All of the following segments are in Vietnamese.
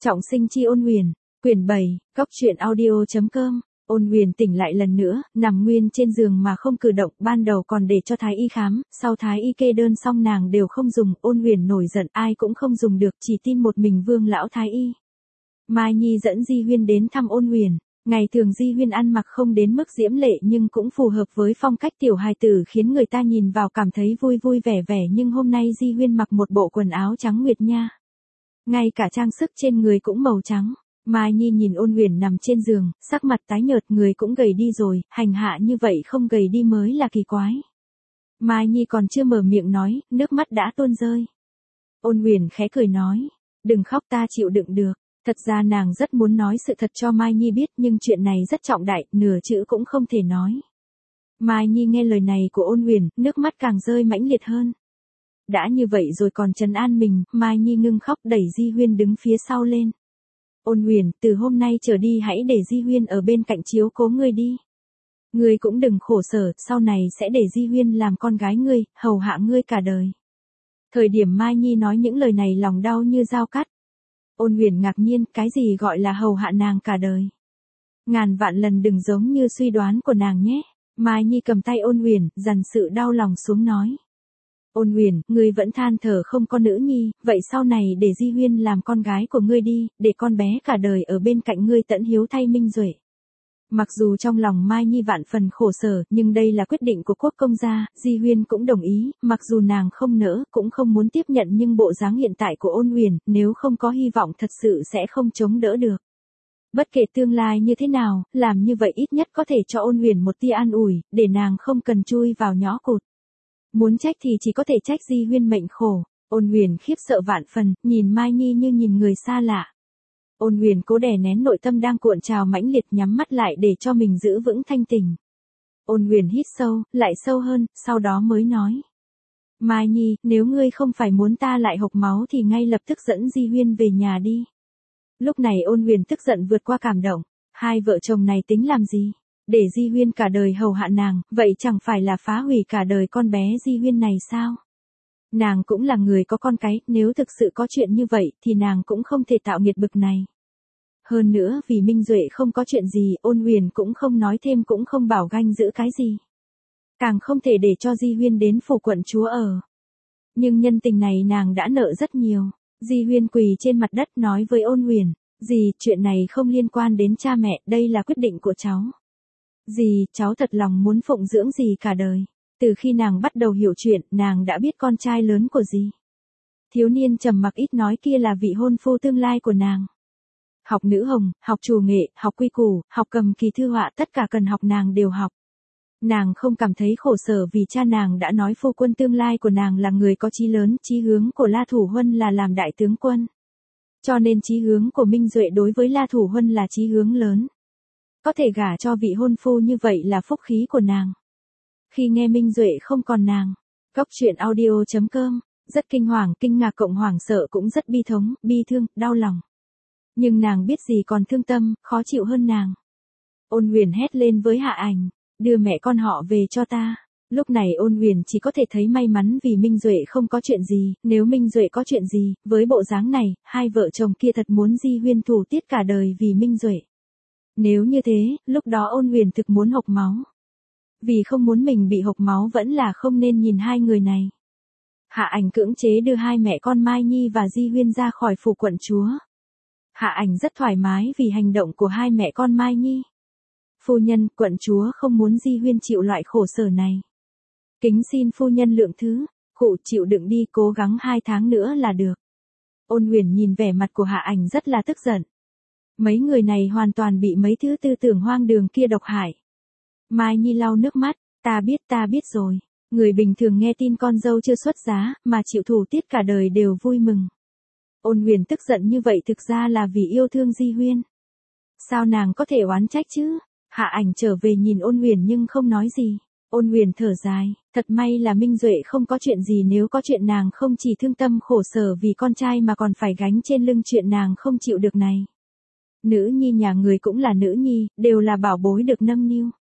Trọng sinh chi Ôn Huyền, quyển 7, góc truyện audio.com. Ôn Huyền tỉnh lại lần nữa, nằm nguyên trên giường mà không cử động, ban đầu còn để cho thái y khám, sau thái y kê đơn xong nàng đều không dùng, Ôn Huyền nổi giận, ai cũng không dùng được, chỉ tin một mình Vương lão thái y. Mai Nhi dẫn Di Huyên đến thăm Ôn Huyền. Ngày thường Di Huyên ăn mặc không đến mức diễm lệ nhưng cũng phù hợp với phong cách tiểu hài tử, khiến người ta nhìn vào cảm thấy vui vui vẻ vẻ, nhưng hôm nay Di Huyên mặc một bộ quần áo trắng nguyệt nha. Ngay cả trang sức trên người cũng màu trắng. Mai Nhi nhìn Ôn Huyền nằm trên giường, sắc mặt tái nhợt, người cũng gầy đi rồi, hành hạ như vậy không gầy đi mới là kỳ quái. Mai Nhi còn chưa mở miệng nói, nước mắt đã tuôn rơi. Ôn Huyền khẽ cười nói, đừng khóc, ta chịu đựng được. Thật ra nàng rất muốn nói sự thật cho Mai Nhi biết, nhưng chuyện này rất trọng đại, nửa chữ cũng không thể nói. Mai Nhi nghe lời này của Ôn Huyền, nước mắt càng rơi mãnh liệt hơn. Đã như vậy rồi còn trấn an mình, Mai Nhi ngưng khóc đẩy Di Huyên đứng phía sau lên. Ôn Huyền, từ hôm nay trở đi hãy để Di Huyên ở bên cạnh chiếu cố ngươi đi. Ngươi cũng đừng khổ sở, sau này sẽ để Di Huyên làm con gái ngươi, hầu hạ ngươi cả đời. Thời điểm Mai Nhi nói những lời này lòng đau như dao cắt. Ôn Huyền ngạc nhiên, cái gì gọi là hầu hạ nàng cả đời? Ngàn vạn lần đừng giống như suy đoán của nàng nhé. Mai Nhi cầm tay Ôn Huyền, dằn sự đau lòng xuống nói. Ôn Huyền, ngươi vẫn than thở không có nữ nhi, vậy sau này để Di Huyên làm con gái của ngươi đi, để con bé cả đời ở bên cạnh ngươi tận hiếu thay Minh Duệ. Mặc dù trong lòng Mai Nhi vạn phần khổ sở, nhưng đây là quyết định của quốc công gia, Di Huyên cũng đồng ý, mặc dù nàng không nỡ, cũng không muốn tiếp nhận, nhưng bộ dáng hiện tại của Ôn Huyền, nếu không có hy vọng thật sự sẽ không chống đỡ được. Bất kể tương lai như thế nào, làm như vậy ít nhất có thể cho Ôn Huyền một tia an ủi, để nàng không cần chui vào nhõ cụt. Muốn trách thì chỉ có thể trách Di Huyên mệnh khổ. Ôn Huyền khiếp sợ vạn phần, nhìn Mai Nhi như nhìn người xa lạ. Ôn Huyền cố đè nén nội tâm đang cuộn trào mãnh liệt, nhắm mắt lại để cho mình giữ vững thanh tỉnh. Ôn Huyền hít sâu, lại sâu hơn, sau đó mới nói. Mai Nhi, nếu ngươi không phải muốn ta lại hộc máu thì ngay lập tức dẫn Di Huyên về nhà đi. Lúc này Ôn Huyền tức giận vượt qua cảm động. Hai vợ chồng này tính làm gì? Để Di Huyên cả đời hầu hạ nàng, vậy chẳng phải là phá hủy cả đời con bé Di Huyên này sao? Nàng cũng là người có con cái, nếu thực sự có chuyện như vậy thì nàng cũng không thể tạo nghiệt bực này. Hơn nữa vì Minh Duệ không có chuyện gì, Ôn Huyền cũng không nói thêm, cũng không bảo ganh giữ cái gì. Càng không thể để cho Di Huyên đến phủ quận chúa ở. Nhưng nhân tình này nàng đã nợ rất nhiều. Di Huyên quỳ trên mặt đất nói với Ôn Huyền, dì, chuyện này không liên quan đến cha mẹ, đây là quyết định của cháu. Dì, cháu thật lòng muốn phụng dưỡng dì cả đời. Từ khi nàng bắt đầu hiểu chuyện, nàng đã biết con trai lớn của dì. Thiếu niên trầm mặc ít nói kia là vị hôn phu tương lai của nàng. Học nữ hồng, học trù nghệ, học quy củ, học cầm kỳ thư họa, tất cả cần học nàng đều học. Nàng không cảm thấy khổ sở vì cha nàng đã nói phu quân tương lai của nàng là người có chí lớn, chí hướng của La Thủ Huân là làm đại tướng quân. Cho nên chí hướng của Minh Duệ đối với La Thủ Huân là chí hướng lớn. Có thể gả cho vị hôn phu như vậy là phúc khí của nàng. Khi nghe Minh Duệ không còn nàng, góc truyện audio.com, rất kinh hoàng, kinh ngạc cộng hoảng sợ, cũng rất bi thống, bi thương, đau lòng. Nhưng nàng biết gì còn thương tâm, khó chịu hơn nàng. Ôn Huyền hét lên với Hạ Ảnh, đưa mẹ con họ về cho ta. Lúc này Ôn Huyền chỉ có thể thấy may mắn vì Minh Duệ không có chuyện gì, nếu Minh Duệ có chuyện gì, với bộ dáng này, hai vợ chồng kia thật muốn Di Huyên thủ tiết cả đời vì Minh Duệ. Nếu như thế, lúc đó Ôn Huyền thực muốn hộc máu. Vì không muốn mình bị hộc máu vẫn là không nên nhìn hai người này. Hạ Ảnh cưỡng chế đưa hai mẹ con Mai Nhi và Di Huyên ra khỏi phủ quận chúa. Hạ Ảnh rất thoải mái vì hành động của hai mẹ con Mai Nhi. Phu nhân, quận chúa không muốn Di Huyên chịu loại khổ sở này. Kính xin phu nhân lượng thứ, cụ chịu đựng đi, cố gắng 2 tháng nữa là được. Ôn Huyền nhìn vẻ mặt của Hạ Ảnh rất là tức giận. Mấy người này hoàn toàn bị mấy thứ tư tưởng hoang đường kia độc hại. Mai Nhi lau nước mắt, ta biết rồi. Người bình thường nghe tin con dâu chưa xuất giá, mà chịu thủ tiết cả đời đều vui mừng. Ôn Huyền tức giận như vậy thực ra là vì yêu thương Di Huyên. Sao nàng có thể oán trách chứ? Hạ Ảnh trở về nhìn Ôn Huyền nhưng không nói gì. Ôn Huyền thở dài, thật may là Minh Duệ không có chuyện gì, nếu có chuyện nàng không chỉ thương tâm khổ sở vì con trai mà còn phải gánh trên lưng chuyện nàng không chịu được này. Nữ nhi nhà người cũng là nữ nhi, đều là bảo bối được nâng niu.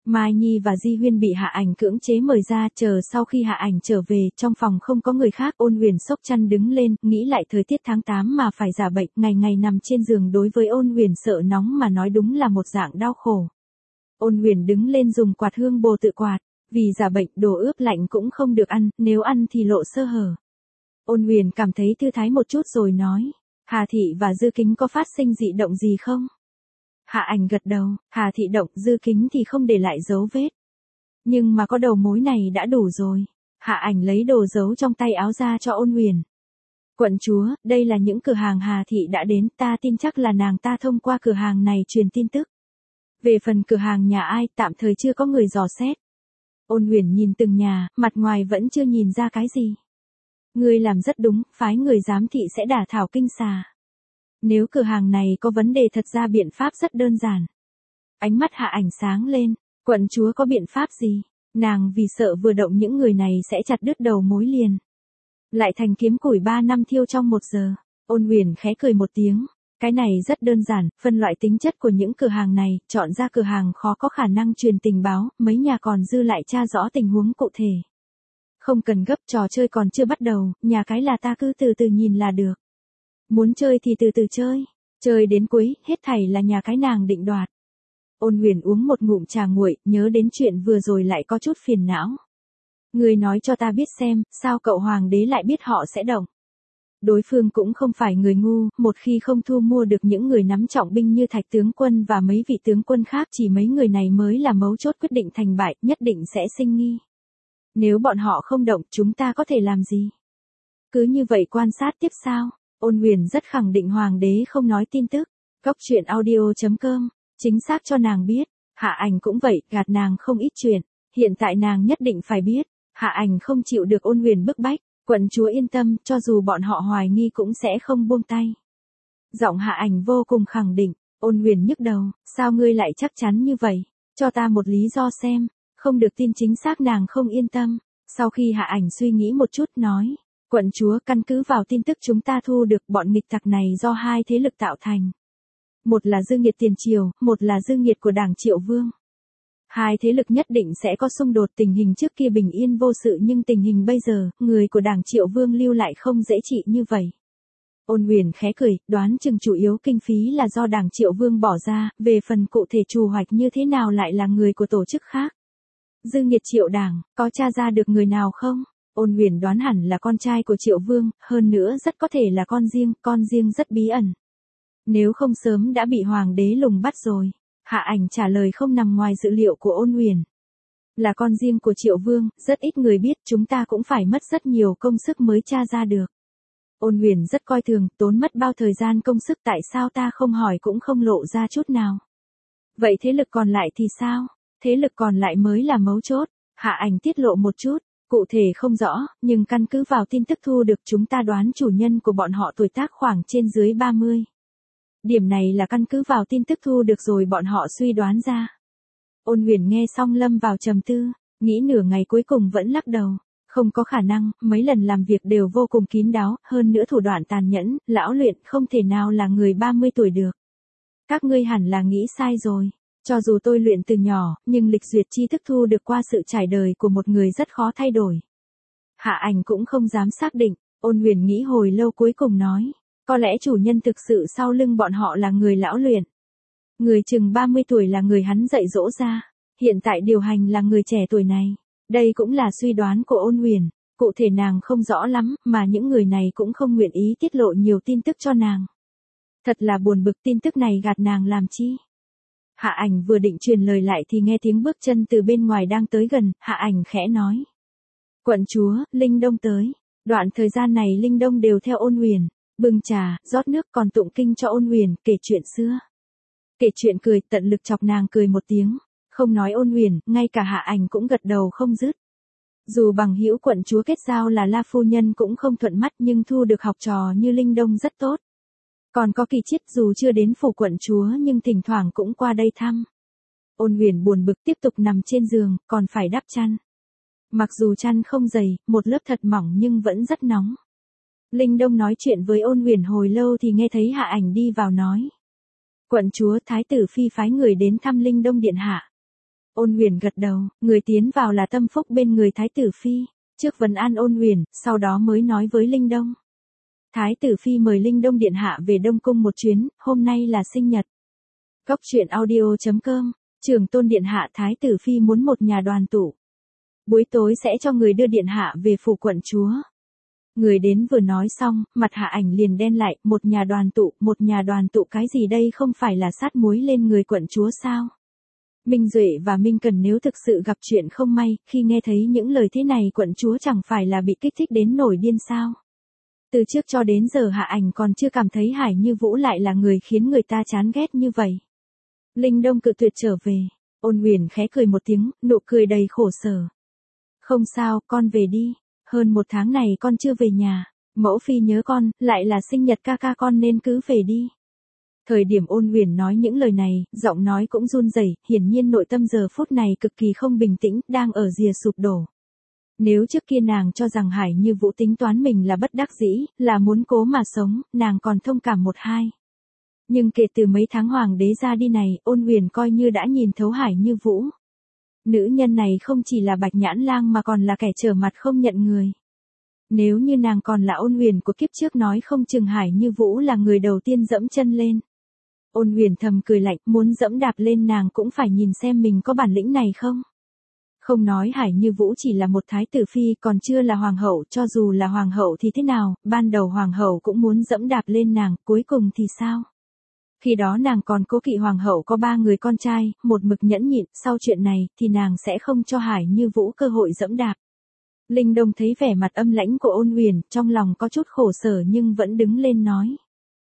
Mai Nhi và Di Huyên bị Hạ Ảnh cưỡng chế mời ra, chờ sau khi Hạ Ảnh trở về, trong phòng không có người khác, Ôn Huyền xốc chăn đứng lên, nghĩ lại thời tiết tháng 8 mà phải giả bệnh, ngày ngày nằm trên giường đối với Ôn Huyền sợ nóng mà nói đúng là một dạng đau khổ. Ôn Huyền đứng lên dùng quạt hương bồ tự quạt, vì giả bệnh đồ ướp lạnh cũng không được ăn, nếu ăn thì lộ sơ hở. Ôn Huyền cảm thấy thư thái một chút rồi nói, Hà Thị và Dư Kính có phát sinh dị động gì không? Hạ Ảnh gật đầu, Hà Thị động, Dư Kính thì không để lại dấu vết. Nhưng mà có đầu mối này đã đủ rồi. Hạ Ảnh lấy đồ giấu trong tay áo ra cho Ôn Huyền. Quận chúa, đây là những cửa hàng Hà Thị đã đến, ta tin chắc là nàng ta thông qua cửa hàng này truyền tin tức. Về phần cửa hàng nhà ai, tạm thời chưa có người dò xét. Ôn Huyền nhìn từng nhà, mặt ngoài vẫn chưa nhìn ra cái gì. Ngươi làm rất đúng, phái người giám thị sẽ đả thảo kinh xà. Nếu cửa hàng này có vấn đề thật ra biện pháp rất đơn giản. Ánh mắt Hạ Ảnh sáng lên, quận chúa có biện pháp gì? Nàng vì sợ vừa động những người này sẽ chặt đứt đầu mối liền. Lại thành kiếm củi 3 năm thiêu trong 1 giờ. Ôn Huyền khẽ cười một tiếng. Cái này rất đơn giản, phân loại tính chất của những cửa hàng này, chọn ra cửa hàng khó có khả năng truyền tình báo, mấy nhà còn dư lại tra rõ tình huống cụ thể. Không cần gấp, trò chơi còn chưa bắt đầu, nhà cái là ta cứ từ từ nhìn là được. Muốn chơi thì từ từ chơi, chơi đến cuối, hết thảy là nhà cái nàng định đoạt. Ôn Huyền uống một ngụm trà nguội, nhớ đến chuyện vừa rồi lại có chút phiền não. Người nói cho ta biết xem, sao cậu hoàng đế lại biết họ sẽ động. Đối phương cũng không phải người ngu, một khi không thu mua được những người nắm trọng binh như Thạch tướng quân và mấy vị tướng quân khác, chỉ mấy người này mới là mấu chốt quyết định thành bại, nhất định sẽ sinh nghi. Nếu bọn họ không động, chúng ta có thể làm gì? Cứ như vậy quan sát tiếp sao? Ôn Huyền rất khẳng định hoàng đế không nói tin tức. Góc truyện audio.com, chính xác cho nàng biết. Hạ Ảnh cũng vậy, gạt nàng không ít chuyện. Hiện tại nàng nhất định phải biết. Hạ Ảnh không chịu được Ôn Huyền bức bách. Quận chúa yên tâm, cho dù bọn họ hoài nghi cũng sẽ không buông tay. Giọng Hạ Ảnh vô cùng khẳng định. Ôn Huyền nhức đầu, sao ngươi lại chắc chắn như vậy? Cho ta một lý do xem. Không được tin chính xác nàng không yên tâm. Sau khi Hạ Ảnh suy nghĩ một chút nói. Quận chúa, căn cứ vào tin tức chúng ta thu được, bọn nghịch tặc này do 2 thế lực tạo thành. Một là dư nghiệt tiền triều, một là dư nghiệt của Đảng Triệu Vương. 2 thế lực nhất định sẽ có xung đột, tình hình trước kia bình yên vô sự nhưng tình hình bây giờ, người của Đảng Triệu Vương lưu lại không dễ trị như vậy. Ôn Huyền khẽ cười, đoán chừng chủ yếu kinh phí là do Đảng Triệu Vương bỏ ra, về phần cụ thể trù hoạch như thế nào lại là người của tổ chức khác. Dư nghiệt Triệu Đảng, có tra ra được người nào không? Ôn Huyền đoán hẳn là con trai của Triệu Vương, hơn nữa rất có thể là con riêng rất bí ẩn. Nếu không sớm đã bị hoàng đế lùng bắt rồi. Hạ Ảnh trả lời không nằm ngoài dự liệu của Ôn Huyền. Là con riêng của Triệu Vương, rất ít người biết, chúng ta cũng phải mất rất nhiều công sức mới tra ra được. Ôn Huyền rất coi thường, tốn mất bao thời gian công sức, tại sao ta không hỏi cũng không lộ ra chút nào. Vậy thế lực còn lại thì sao? Thế lực còn lại mới là mấu chốt. Hạ Ảnh tiết lộ một chút. Cụ thể không rõ, nhưng căn cứ vào tin tức thu được chúng ta đoán chủ nhân của bọn họ tuổi tác khoảng trên dưới 30. Điểm này là căn cứ vào tin tức thu được rồi bọn họ suy đoán ra. Ôn Huyền nghe xong lâm vào trầm tư, nghĩ nửa ngày cuối cùng vẫn lắc đầu. Không có khả năng, mấy lần làm việc đều vô cùng kín đáo, hơn nữa thủ đoạn tàn nhẫn, lão luyện không thể nào là người 30 tuổi được. Các ngươi hẳn là nghĩ sai rồi. Cho dù tôi luyện từ nhỏ, nhưng lịch duyệt tri thức thu được qua sự trải đời của một người rất khó thay đổi. Hạ Ảnh cũng không dám xác định, Ôn Huyền nghĩ hồi lâu cuối cùng nói. Có lẽ chủ nhân thực sự sau lưng bọn họ là người lão luyện. Người chừng 30 tuổi là người hắn dạy dỗ ra. Hiện tại điều hành là người trẻ tuổi này. Đây cũng là suy đoán của Ôn Huyền. Cụ thể nàng không rõ lắm, mà những người này cũng không nguyện ý tiết lộ nhiều tin tức cho nàng. Thật là buồn bực, tin tức này gạt nàng làm chi. Hạ Ảnh vừa định truyền lời lại thì nghe tiếng bước chân từ bên ngoài đang tới gần, Hạ Ảnh khẽ nói. Quận chúa, Linh Đông tới. Đoạn thời gian này Linh Đông đều theo Ôn Huyền, bưng trà, rót nước còn tụng kinh cho Ôn Huyền, kể chuyện xưa. Kể chuyện cười, tận lực chọc nàng cười một tiếng. Không nói Ôn Huyền, ngay cả Hạ Ảnh cũng gật đầu không dứt. Dù bằng hữu quận chúa kết giao là La phu nhân cũng không thuận mắt nhưng thu được học trò như Linh Đông rất tốt. Còn có Kỳ Chiết dù chưa đến phủ quận chúa nhưng thỉnh thoảng cũng qua đây thăm. Ôn Huyền buồn bực tiếp tục nằm trên giường, còn phải đắp chăn. Mặc dù chăn không dày, một lớp thật mỏng nhưng vẫn rất nóng. Linh Đông nói chuyện với Ôn Huyền hồi lâu thì nghe thấy Hạ Ảnh đi vào nói. Quận chúa, thái tử phi phái người đến thăm Linh Đông điện hạ. Ôn Huyền gật đầu, người tiến vào là Tâm Phúc bên người Thái tử Phi, trước vấn an Ôn Huyền, sau đó mới nói với Linh Đông. Thái tử Phi mời Linh Đông điện hạ về Đông Cung một chuyến, hôm nay là sinh nhật. Góc truyện audio.com, Trường Tôn điện hạ Thái tử Phi muốn một nhà đoàn tụ. Buổi tối sẽ cho người đưa điện hạ về phủ quận chúa. Người đến vừa nói xong, mặt Hạ Ảnh liền đen lại, một nhà đoàn tụ cái gì đây, không phải là sát muối lên người quận chúa sao? Minh Duệ và Minh Cần nếu thực sự gặp chuyện không may, khi nghe thấy những lời thế này quận chúa chẳng phải là bị kích thích đến nổi điên sao? Từ trước cho đến giờ Hạ Ảnh còn chưa cảm thấy Hải Như Vũ lại là người khiến người ta chán ghét như vậy. Linh Đông cự tuyệt trở về, Ôn Huyền khẽ cười một tiếng, nụ cười đầy khổ sở. Không sao, con về đi, hơn một tháng này con chưa về nhà, mẫu phi nhớ con, lại là sinh nhật ca ca con nên cứ về đi. Thời điểm Ôn Huyền nói những lời này, giọng nói cũng run rẩy, hiển nhiên nội tâm giờ phút này cực kỳ không bình tĩnh, đang ở rìa sụp đổ. Nếu trước kia nàng cho rằng Hải Như Vũ tính toán mình là bất đắc dĩ, là muốn cố mà sống, nàng còn thông cảm một hai. Nhưng kể từ mấy tháng hoàng đế ra đi này, Ôn Huyền coi như đã nhìn thấu Hải Như Vũ. Nữ nhân này không chỉ là bạch nhãn lang mà còn là kẻ trở mặt không nhận người. Nếu như nàng còn là Ôn Huyền của kiếp trước nói không chừng Hải Như Vũ là người đầu tiên dẫm chân lên. Ôn Huyền thầm cười lạnh, muốn dẫm đạp lên nàng cũng phải nhìn xem mình có bản lĩnh này không. Không nói Hải Như Vũ chỉ là một thái tử phi, còn chưa là hoàng hậu, cho dù là hoàng hậu thì thế nào, ban đầu hoàng hậu cũng muốn dẫm đạp lên nàng, cuối cùng thì sao? Khi đó nàng còn cố kỵ hoàng hậu có 3 người con trai, một mực nhẫn nhịn, sau chuyện này thì nàng sẽ không cho Hải Như Vũ cơ hội dẫm đạp. Linh Đông thấy vẻ mặt âm lãnh của Ôn Huyền, trong lòng có chút khổ sở nhưng vẫn đứng lên nói.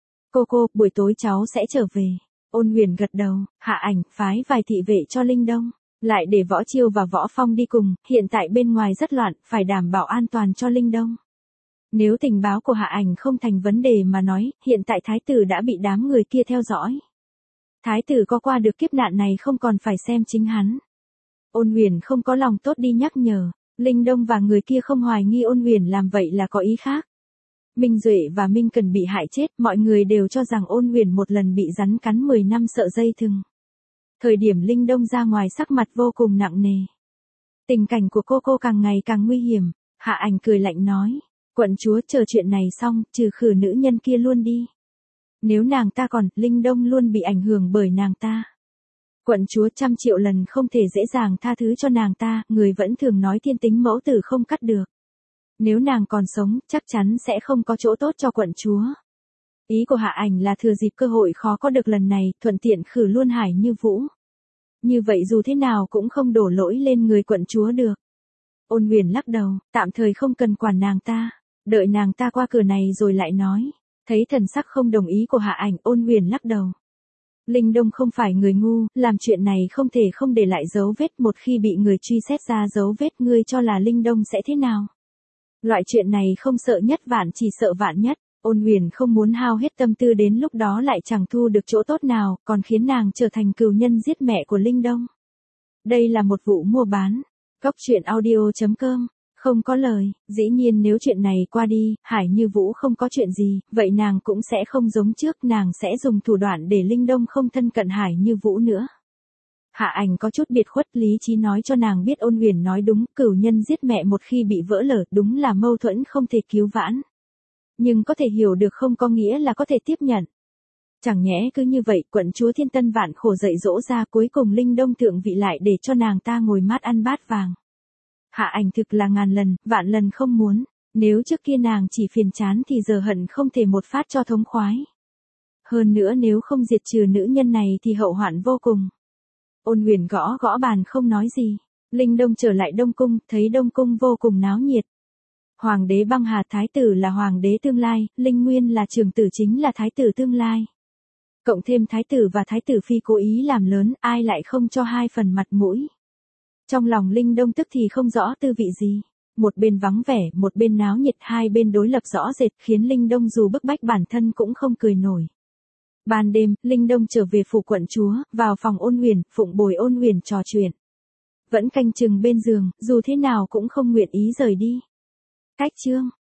Cô, buổi tối cháu sẽ trở về. Ôn Huyền gật đầu, Hạ Ảnh phái vài thị vệ cho Linh Đông, lại để Võ Chiêu và Võ Phong đi cùng, hiện tại bên ngoài rất loạn, phải đảm bảo an toàn cho Linh Đông. Nếu tình báo của Hạ Ảnh không thành vấn đề mà nói, hiện tại thái tử đã bị đám người kia theo dõi. Thái tử có qua được kiếp nạn này không còn phải xem chính hắn. Ôn Huyền không có lòng tốt đi nhắc nhở, Linh Đông và người kia không hoài nghi Ôn Huyền làm vậy là có ý khác. Minh Duệ và Minh Cần bị hại chết, mọi người đều cho rằng Ôn Huyền một lần bị rắn cắn 10 năm sợ dây thừng. Thời điểm Linh Đông ra ngoài sắc mặt vô cùng nặng nề. Tình cảnh của cô càng ngày càng nguy hiểm, Hạ Ảnh cười lạnh nói. Quận chúa chờ chuyện này xong, trừ khử nữ nhân kia luôn đi. Nếu nàng ta còn, Linh Đông luôn bị ảnh hưởng bởi nàng ta. Quận chúa 100 triệu lần không thể dễ dàng tha thứ cho nàng ta, người vẫn thường nói thiên tính mẫu tử không cắt được. Nếu nàng còn sống, chắc chắn sẽ không có chỗ tốt cho quận chúa. Ý của Hạ Ảnh là thừa dịp cơ hội khó có được lần này, thuận tiện khử luôn Hải Như Vũ. Như vậy dù thế nào cũng không đổ lỗi lên người quận chúa được. Ôn Huyền lắc đầu, tạm thời không cần quản nàng ta. Đợi nàng ta qua cửa này rồi lại nói. Thấy thần sắc không đồng ý của Hạ Ảnh, Ôn Huyền lắc đầu. Linh Đông không phải người ngu, làm chuyện này không thể không để lại dấu vết, một khi bị người truy xét ra dấu vết, ngươi cho là Linh Đông sẽ thế nào? Loại chuyện này không sợ nhất vạn chỉ sợ vạn nhất. Ôn Huyền không muốn hao hết tâm tư đến lúc đó lại chẳng thu được chỗ tốt nào, còn khiến nàng trở thành cừu nhân giết mẹ của Linh Đông. Đây là một vụ mua bán. Góc truyện audio.com. Không có lời, dĩ nhiên nếu chuyện này qua đi, Hải Như Vũ không có chuyện gì, vậy nàng cũng sẽ không giống trước, nàng sẽ dùng thủ đoạn để Linh Đông không thân cận Hải Như Vũ nữa. Hạ Ảnh có chút biệt khuất, lý trí nói cho nàng biết Ôn Huyền nói đúng, cửu nhân giết mẹ một khi bị vỡ lở, đúng là mâu thuẫn không thể cứu vãn. Nhưng có thể hiểu được không có nghĩa là có thể tiếp nhận. Chẳng nhẽ cứ như vậy, quận chúa thiên tân vạn khổ dạy dỗ ra, cuối cùng Linh Đông thượng vị lại để cho nàng ta ngồi mát ăn bát vàng. Hạ Ảnh thực là ngàn lần, vạn lần không muốn, nếu trước kia nàng chỉ phiền chán thì giờ hận không thể một phát cho thống khoái. Hơn nữa nếu không diệt trừ nữ nhân này thì hậu hoạn vô cùng. Ôn Huyền gõ bàn không nói gì. Linh Đông trở lại Đông Cung, thấy Đông Cung vô cùng náo nhiệt. Hoàng đế Băng Hà thái tử là hoàng đế tương lai, Linh Nguyên là trưởng tử chính là thái tử tương lai. Cộng thêm thái tử và thái tử phi cố ý làm lớn, ai lại không cho 2 phần mặt mũi. Trong lòng Linh Đông tức thì không rõ tư vị gì. Một bên vắng vẻ, một bên náo nhiệt, hai bên đối lập rõ rệt khiến Linh Đông dù bức bách bản thân cũng không cười nổi. Ban đêm, Linh Đông trở về phủ quận chúa, vào phòng Ôn Huyền, phụng bồi Ôn Huyền trò chuyện. Vẫn canh chừng bên giường, dù thế nào cũng không nguyện ý rời đi. Cách chương